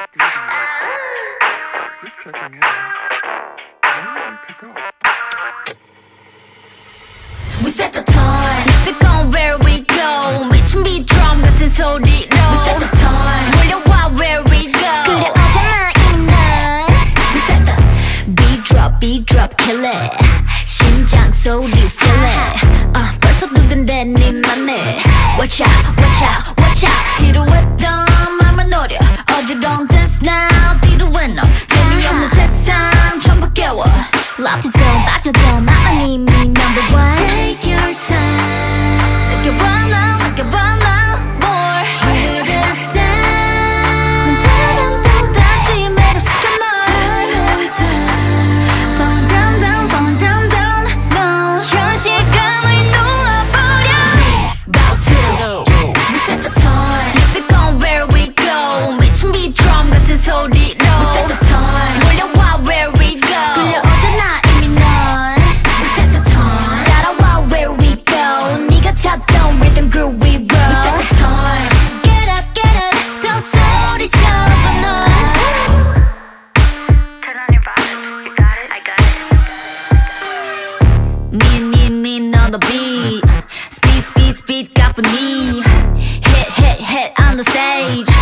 Just checking in. Why didn't you pick up? We set the time, let's go where we go. 미친 비트럼 같은 소리로 We set the time, 몰려와 where we go. 그래 어쩌나 이미 날 We set the beat drop, kill it. 심장 소리 feel it. 벌써 두근대 네 맘에 Watch out, watch out, watch out. 지루했던 맘을 노려 어지러운 dance now. 뒤로해 너 재미없는 세상 전부 깨워. 라틴 zone 빠져도 나만 이미 number one. Take your time. 느껴봐 now more. Hear the sound. 난 다음엔 또 다시 매료시켜 널. Time and time. Falling down, no. 현실감을 놓아버려. About to. We set the time. Let's go where we go. 미친 비트럼 같은 소리로 We set the time. 몰려와 where we go. 끌려오잖아 이미 넌 We set the time. 따라와 where we go. 네가 찾던 rhythm groove we roll. We set the time. Get up 더 소리쳐봐 너. Turn on your volume. You got it? I got it. Me on the beat. Speed 가뿐히. Hit on the stage.